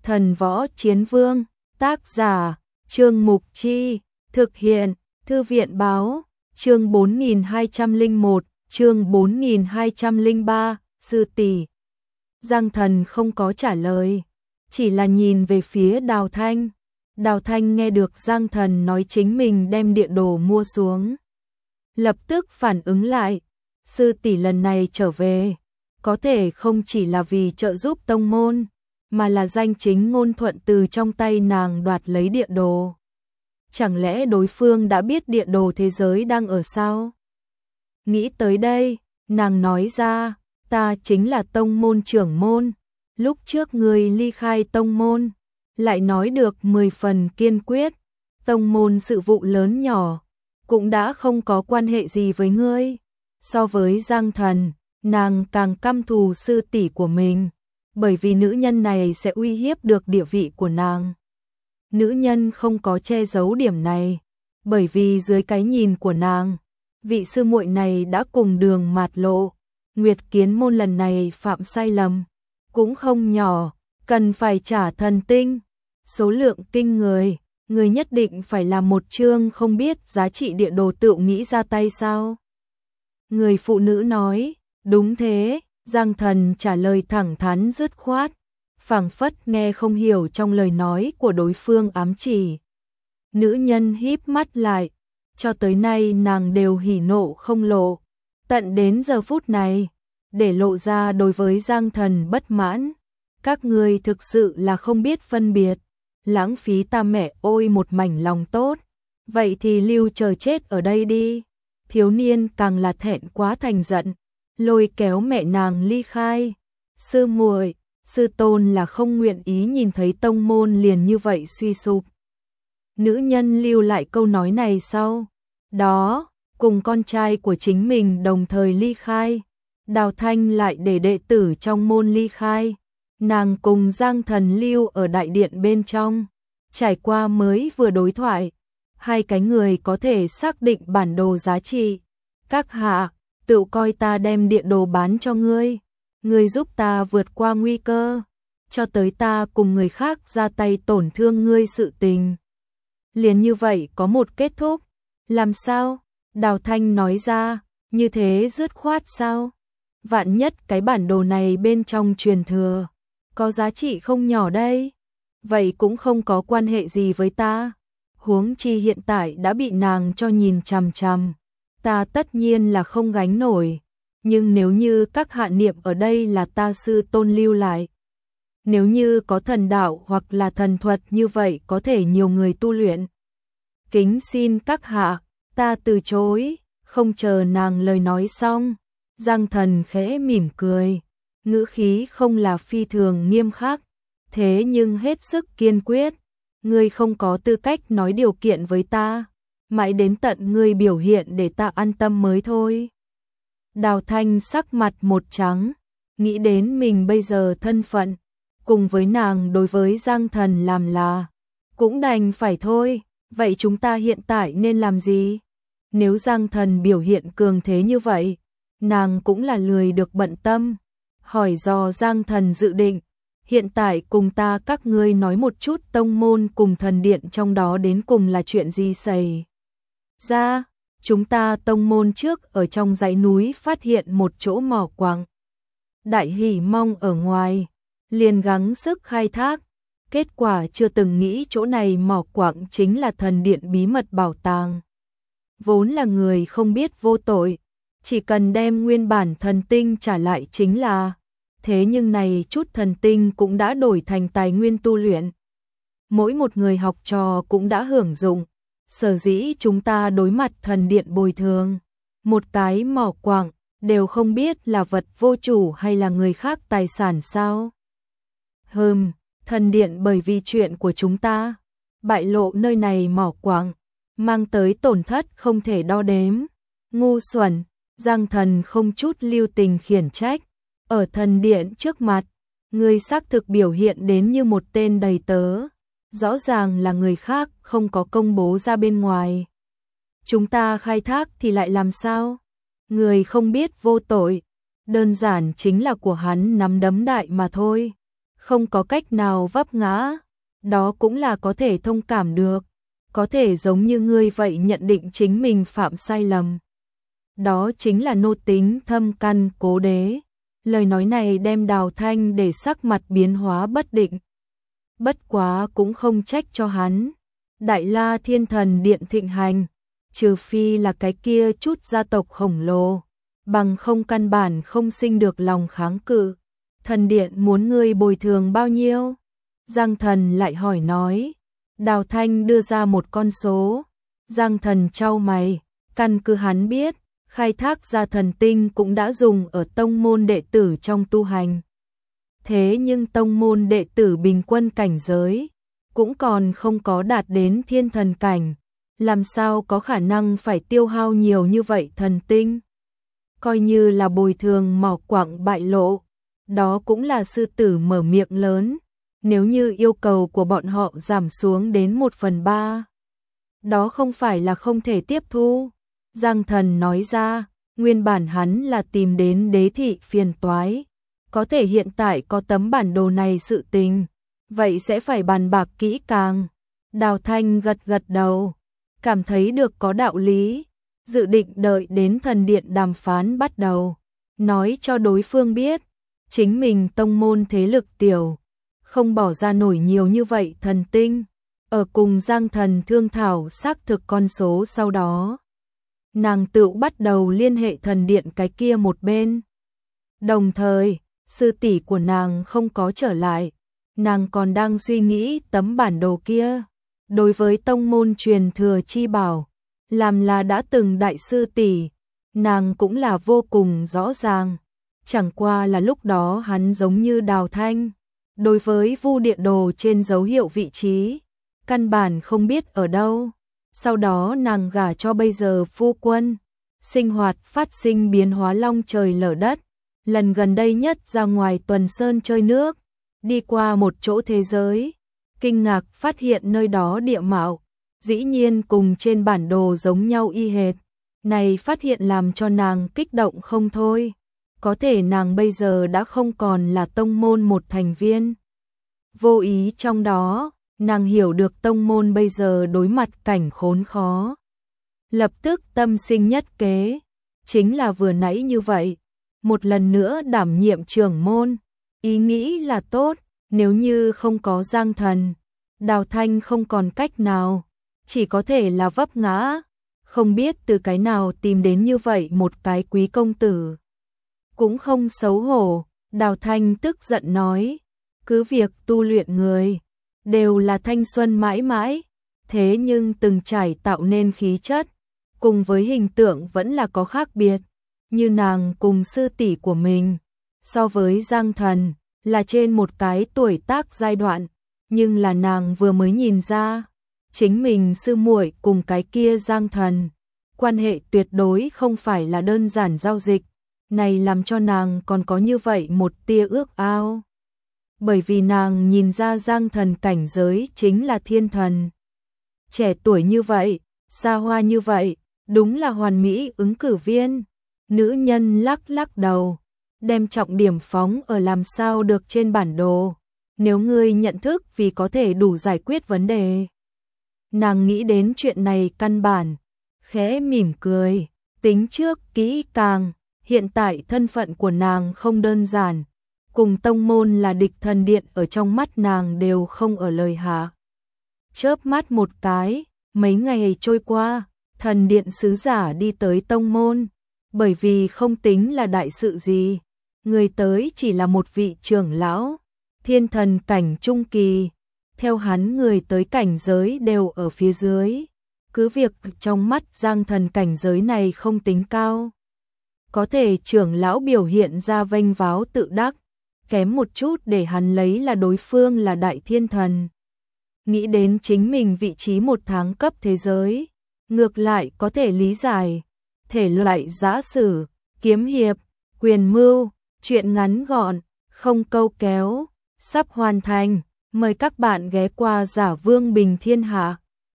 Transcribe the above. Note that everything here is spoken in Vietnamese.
Thần Võ Chiến Vương, tác giả, Trương Mục Chi, thực hiện, Thư viện Báo, chương 4201, chương 4203, Sư tỷ. Giang Thần không có trả lời, chỉ là nhìn về phía Đào Thanh. Đào Thanh nghe được Giang Thần nói chính mình đem địa đồ mua xuống, lập tức phản ứng lại, sư tỷ lần này trở về, có thể không chỉ là vì trợ giúp tông môn, mà là danh chính ngôn thuận từ trong tay nàng đoạt lấy địa đồ. Chẳng lẽ đối phương đã biết địa đồ thế giới đang ở sao? Nghĩ tới đây, nàng nói ra, ta chính là tông môn trưởng môn, lúc trước người ly khai tông môn, lại nói được 10 phần kiên quyết, tông môn sự vụ lớn nhỏ, cũng đã không có quan hệ gì với ngươi. So với Giang Thần, nàng càng căm thù sư tỷ của mình, bởi vì nữ nhân này sẽ uy hiếp được địa vị của nàng. Nữ nhân không có che giấu điểm này, bởi vì dưới cái nhìn của nàng, vị sư muội này đã cùng đường mạt lộ. Nguyệt Kiến môn lần này phạm sai lầm, cũng không nhỏ, cần phải trả thần tinh, số lượng kinh người nhất định phải làm một chương không biết giá trị địa đồ tự nghĩ ra tay sao? Người phụ nữ nói, đúng thế, Giang Thần trả lời thẳng thắn dứt khoát, phảng phất nghe không hiểu trong lời nói của đối phương ám chỉ. Nữ nhân híp mắt lại, cho tới nay nàng đều hỉ nộ không lộ, tận đến giờ phút này, để lộ ra đối với Giang Thần bất mãn. Các ngươi thực sự là không biết phân biệt, lãng phí ta mẹ ôi một mảnh lòng tốt, vậy thì lưu chờ chết ở đây đi. Thiếu niên càng là thẹn quá thành giận, lôi kéo mẹ nàng ly khai. Sư muội, sư tôn là không nguyện ý nhìn thấy tông môn liền như vậy suy sụp. Nữ nhân lưu lại câu nói này sau đó, cùng con trai của chính mình đồng thời ly khai. Đào Thanh lại để đệ tử trong môn ly khai, nàng cùng Giang Thần lưu ở đại điện bên trong. Trải qua mới vừa đối thoại, hai cái người có thể xác định bản đồ giá trị. Các hạ, tự coi ta đem địa đồ bán cho ngươi, ngươi giúp ta vượt qua nguy cơ, cho tới ta cùng người khác ra tay tổn thương ngươi sự tình. Liền như vậy có một kết thúc, làm sao? Đào Thanh nói ra, như thế dứt khoát sao? Vạn nhất cái bản đồ này bên trong truyền thừa, có giá trị không nhỏ đây, vậy cũng không có quan hệ gì với ta. Huống chi hiện tại đã bị nàng cho nhìn chằm chằm, ta tất nhiên là không gánh nổi, nhưng nếu như các hạ niệm ở đây là ta sư tôn lưu lại, nếu như có thần đạo hoặc là thần thuật như vậy có thể nhiều người tu luyện. Kính xin các hạ, ta từ chối. Không chờ nàng lời nói xong, Giang Thần khẽ mỉm cười, ngữ khí không là phi thường nghiêm khắc, thế nhưng hết sức kiên quyết. Ngươi không có tư cách nói điều kiện với ta, mãi đến tận ngươi biểu hiện để ta an tâm mới thôi. Đào Thanh sắc mặt một trắng, nghĩ đến mình bây giờ thân phận, cùng với nàng đối với Giang Thần làm là, cũng đành phải thôi, vậy chúng ta hiện tại nên làm gì? Nếu Giang Thần biểu hiện cường thế như vậy, nàng cũng là lười được bận tâm, hỏi dò Giang Thần dự định. Hiện tại cùng ta các ngươi nói một chút tông môn cùng thần điện trong đó đến cùng là chuyện gì xảy ra. Chúng ta tông môn trước ở trong dãy núi phát hiện một chỗ mỏ quặng. Đại hỉ mong ở ngoài, liền gắng sức khai thác. Kết quả chưa từng nghĩ chỗ này mỏ quặng chính là thần điện bí mật bảo tàng. Vốn là người không biết vô tội, chỉ cần đem nguyên bản thần tinh trả lại chính là. Thế nhưng này chút thần tinh cũng đã đổi thành tài nguyên tu luyện. Mỗi một người học trò cũng đã hưởng dụng. Sở dĩ chúng ta đối mặt thần điện bồi thường, một cái mỏ quặng, đều không biết là vật vô chủ hay là người khác tài sản sao. Thần điện bởi vì chuyện của chúng ta, bại lộ nơi này mỏ quặng, mang tới tổn thất không thể đo đếm. Ngu xuẩn, Giang Thần không chút lưu tình khiển trách. Ở thần điện trước mặt, người xác thực biểu hiện đến như một tên đầy tớ, rõ ràng là người khác không có công bố ra bên ngoài. Chúng ta khai thác thì lại làm sao? Người không biết vô tội, đơn giản chính là của hắn nắm đấm đại mà thôi. không có cách nào vấp ngã, đó cũng là có thể thông cảm được, có thể giống như ngươi vậy nhận định chính mình phạm sai lầm. Đó chính là nô tính thâm căn cố đế. Lời nói này đem Đào Thanh để sắc mặt biến hóa bất định. Bất quá cũng không trách cho hắn. Đại La Thiên Thần Điện thịnh hành, trừ phi là cái kia chút gia tộc khổng lồ, bằng không căn bản không sinh được lòng kháng cự. Thần điện muốn ngươi bồi thường bao nhiêu? Giang Thần lại hỏi nói. Đào Thanh đưa ra một con số. Giang Thần chau mày, căn cứ hắn biết, khai thác ra thần tinh cũng đã dùng ở tông môn đệ tử trong tu hành. Thế nhưng tông môn đệ tử bình quân cảnh giới cũng còn không có đạt đến thiên thần cảnh, làm sao có khả năng phải tiêu hao nhiều như vậy thần tinh? Coi như là bồi thường mỏ quặng bại lộ, đó cũng là sư tử mở miệng lớn, nếu như yêu cầu của bọn họ giảm xuống đến 1/3, đó không phải là không thể tiếp thu. Giang Thần nói ra, nguyên bản hắn là tìm đến đế thị phiền toái, có thể hiện tại có tấm bản đồ này sự tình, vậy sẽ phải bàn bạc kỹ càng. Đào Thanh gật gật đầu, cảm thấy được có đạo lý, dự định đợi đến thần điện đàm phán bắt đầu, nói cho đối phương biết, chính mình tông môn thế lực tiểu, không bỏ ra nổi nhiều như vậy thần tinh. Ở cùng Giang Thần thương thảo xác thực con số sau đó, nàng tự bắt đầu liên hệ thần điện cái kia một bên. Đồng thời, sư tỷ của nàng không có trở lại, nàng còn đang suy nghĩ tấm bản đồ kia. Đối với tông môn truyền thừa chi bảo, làm là đã từng đại sư tỷ, nàng cũng là vô cùng rõ ràng. Chẳng qua là lúc đó hắn giống như Đào Thanh, đối với vu địa đồ trên dấu hiệu vị trí, căn bản không biết ở đâu. Sau đó nàng gả cho bây giờ phu quân, sinh hoạt phát sinh biến hóa long trời lở đất. Lần gần đây nhất ra ngoài Tuần Sơn chơi nước, đi qua một chỗ thế giới, kinh ngạc phát hiện nơi đó địa mạo, dĩ nhiên cùng trên bản đồ giống nhau y hệt. Này phát hiện làm cho nàng kích động không thôi. Có thể nàng bây giờ đã không còn là tông môn một thành viên. Vô ý trong đó, nàng hiểu được tông môn bây giờ đối mặt cảnh khốn khó. Lập tức tâm sinh nhất kế, chính là vừa nãy như vậy, một lần nữa đảm nhiệm trưởng môn. Ý nghĩ là tốt, nếu như không có Giang Thần, Đào Thanh không còn cách nào, chỉ có thể là vấp ngã, không biết từ cái nào tìm đến như vậy một cái quý công tử. Cũng không xấu hổ, Đào Thanh tức giận nói, cứ việc tu luyện người đều là thanh xuân mãi mãi, thế nhưng từng trải tạo nên khí chất, cùng với hình tượng vẫn là có khác biệt, như nàng cùng sư tỷ của mình, so với Giang Thần, là trên một cái tuổi tác giai đoạn, nhưng là nàng vừa mới nhìn ra, chính mình sư muội cùng cái kia Giang Thần, quan hệ tuyệt đối không phải là đơn giản giao dịch, này làm cho nàng còn có như vậy một tia ước ao. Bởi vì nàng nhìn ra Giang Thần cảnh giới chính là thiên thần. Trẻ tuổi như vậy, xa hoa như vậy, đúng là hoàn mỹ ứng cử viên. Nữ nhân lắc lắc đầu, đem trọng điểm phóng ở làm sao được trên bản đồ. Nếu ngươi nhận thức vì có thể đủ giải quyết vấn đề. Nàng nghĩ đến chuyện này căn bản, khẽ mỉm cười, tính trước kỹ càng, hiện tại thân phận của nàng không đơn giản. Cùng tông môn là địch, thần điện ở trong mắt nàng đều không ở lời hạ. Chớp mắt một cái, mấy ngày trôi qua, thần điện sứ giả đi tới tông môn, bởi vì không tính là đại sự gì, người tới chỉ là một vị trưởng lão, thiên thần cảnh trung kỳ, theo hắn người tới cảnh giới đều ở phía dưới, cứ việc trong mắt Giang Thần cảnh giới này không tính cao. Có thể trưởng lão biểu hiện ra vênh váo tự đắc, kém một chút để hắn lấy là đối phương là đại thiên thần. Nghĩ đến chính mình vị trí một tháng cấp thế giới, ngược lại có thể lý giải, thể loại giã sử, kiếm hiệp, quyền mưu, chuyện ngắn gọn, không câu kéo, sắp hoàn thành, mời các bạn ghé qua Giả Vương Bình Thiên Hạ.